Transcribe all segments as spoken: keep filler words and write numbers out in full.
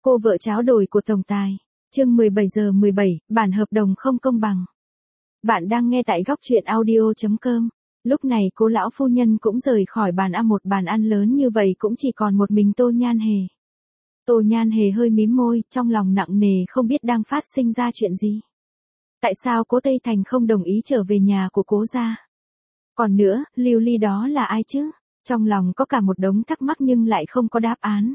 Cô vợ tráo đổi của tổng tài. Chương mười bảy giờ mười bảy, bản hợp đồng không công bằng. Bạn đang nghe tại góc truyện audio chấm com. Lúc này cô lão phu nhân cũng rời khỏi bàn ăn, một bàn ăn lớn như vậy cũng chỉ còn một mình Tô Nhan Hề. Tô Nhan Hề hơi mím môi, trong lòng nặng nề không biết đang phát sinh ra chuyện gì. Tại sao cố Tây Thành không đồng ý trở về nhà của cố gia? Còn nữa, Lưu Ly đó là ai chứ? Trong lòng có cả một đống thắc mắc nhưng lại không có đáp án.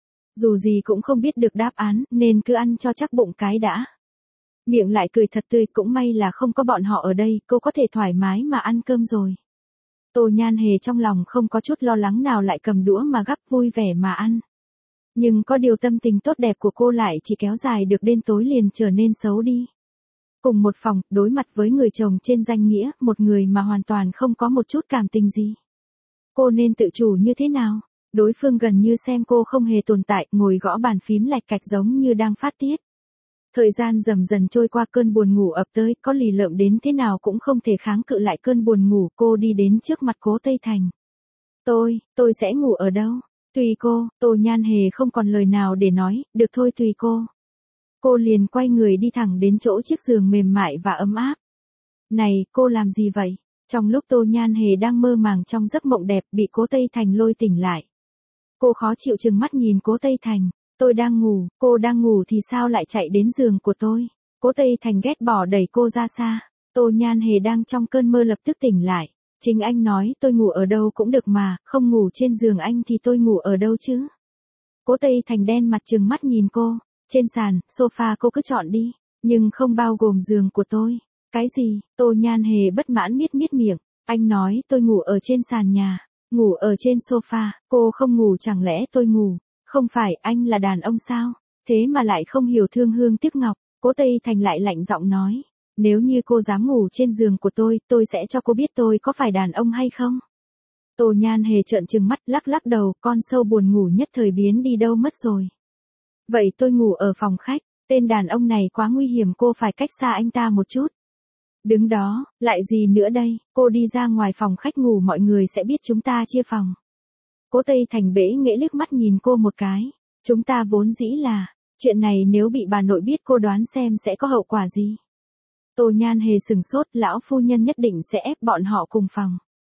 Dù gì cũng không biết được đáp án, nên cứ ăn cho chắc bụng cái đã. Miệng lại cười thật tươi, cũng may là không có bọn họ ở đây, cô có thể thoải mái mà ăn cơm rồi. Tô Nhan Hề trong lòng không có chút lo lắng nào, lại cầm đũa mà gắp vui vẻ mà ăn. Nhưng có điều tâm tình tốt đẹp của cô lại chỉ kéo dài được đến tối liền trở nên xấu đi. Cùng một phòng, đối mặt với người chồng trên danh nghĩa, một người mà hoàn toàn không có một chút cảm tình gì. Cô nên tự chủ như thế nào? Đối phương gần như xem cô không hề tồn tại, ngồi gõ bàn phím lạch cạch giống như đang phát tiết. Thời gian dần dần trôi qua, cơn buồn ngủ ập tới, có lì lợm đến thế nào cũng không thể kháng cự lại cơn buồn ngủ. Cô đi đến trước mặt cố Tây Thành. Tôi, tôi sẽ ngủ ở đâu? Tùy cô. Tô Nhan Hề không còn lời nào để nói, được thôi tùy cô. Cô liền quay người đi thẳng đến chỗ chiếc giường mềm mại và ấm áp. Này, cô làm gì vậy? Trong lúc Tô Nhan Hề đang mơ màng trong giấc mộng đẹp, bị cố Tây Thành lôi tỉnh lại. Cô khó chịu trừng mắt nhìn cố Tây Thành. Tôi đang ngủ, cô đang ngủ thì sao lại chạy đến giường của tôi? Cố Tây Thành ghét bỏ đẩy cô ra xa. Tô Nhan Hề đang trong cơn mơ lập tức tỉnh lại. Chính anh nói tôi ngủ ở đâu cũng được mà, không ngủ trên giường anh thì tôi ngủ ở đâu chứ? Cố Tây Thành đen mặt trừng mắt nhìn cô. Trên sàn, sofa cô cứ chọn đi, nhưng không bao gồm giường của tôi. Cái gì? Tô Nhan Hề bất mãn miết miết miệng. Anh nói tôi ngủ ở trên sàn nhà, ngủ ở trên sofa, cô không ngủ chẳng lẽ tôi ngủ? Không phải anh là đàn ông sao? Thế mà lại không hiểu thương hương tiếc ngọc. Cố Tây Thành lại lạnh giọng nói. Nếu như cô dám ngủ trên giường của tôi, tôi sẽ cho cô biết tôi có phải đàn ông hay không. Tô Nhan Hề trợn trừng mắt, lắc lắc đầu, con sâu buồn ngủ nhất thời biến đi đâu mất rồi. Vậy tôi ngủ ở phòng khách, tên đàn ông này quá nguy hiểm, cô phải cách xa anh ta một chút. Đứng đó, lại gì nữa đây, cô đi ra ngoài phòng khách ngủ mọi người sẽ biết chúng ta chia phòng. Cố Tây Thành bẽ nghễ liếc mắt nhìn cô một cái. Chúng ta vốn dĩ là, chuyện này nếu bị bà nội biết cô đoán xem sẽ có hậu quả gì. Tô Nhan Hề sừng sốt, lão phu nhân nhất định sẽ ép bọn họ cùng phòng.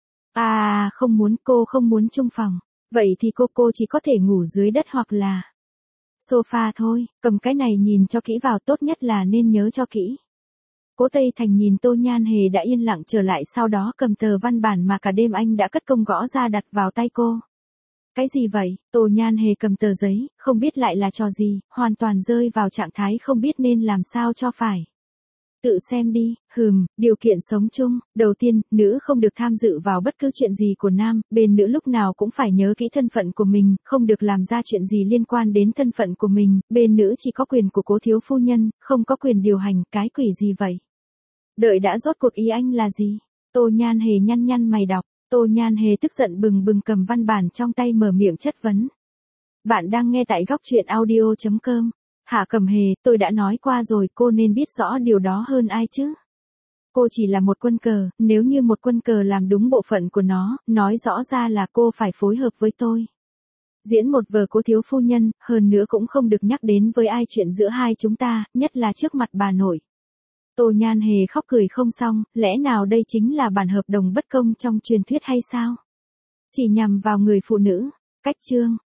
À, không muốn, cô không muốn chung phòng. Vậy thì cô cô chỉ có thể ngủ dưới đất hoặc là sofa thôi, cầm cái này nhìn cho kỹ vào, tốt nhất là nên nhớ cho kỹ. Cố Tây Thành nhìn Tô Nhan Hề đã yên lặng trở lại, sau đó cầm tờ văn bản mà cả đêm anh đã cất công gõ ra đặt vào tay cô. Cái gì vậy? Tô Nhan Hề cầm tờ giấy, không biết lại là trò gì, hoàn toàn rơi vào trạng thái không biết nên làm sao cho phải. Tự xem đi, hừm, điều kiện sống chung, đầu tiên, nữ không được tham dự vào bất cứ chuyện gì của nam, bên nữ lúc nào cũng phải nhớ kỹ thân phận của mình, không được làm ra chuyện gì liên quan đến thân phận của mình, bên nữ chỉ có quyền của cố thiếu phu nhân, không có quyền điều hành, cái quỷ gì vậy? Đợi đã, rốt cuộc ý anh là gì? Tô Nhan Hề nhăn nhăn mày đọc, Tô Nhan Hề tức giận bừng bừng cầm văn bản trong tay mở miệng chất vấn. Bạn đang nghe tại góc truyện audio chấm com. Hạ Cẩm Hề, tôi đã nói qua rồi, cô nên biết rõ điều đó hơn ai chứ. Cô chỉ là một quân cờ, nếu như một quân cờ làm đúng bộ phận của nó, nói rõ ra là cô phải phối hợp với tôi. Diễn một vở cố thiếu phu nhân, hơn nữa cũng không được nhắc đến với ai chuyện giữa hai chúng ta, nhất là trước mặt bà nội. Tô Nhan Hề khóc cười không xong, lẽ nào đây chính là bản hợp đồng bất công trong truyền thuyết hay sao? Chỉ nhằm vào người phụ nữ. Cách chương,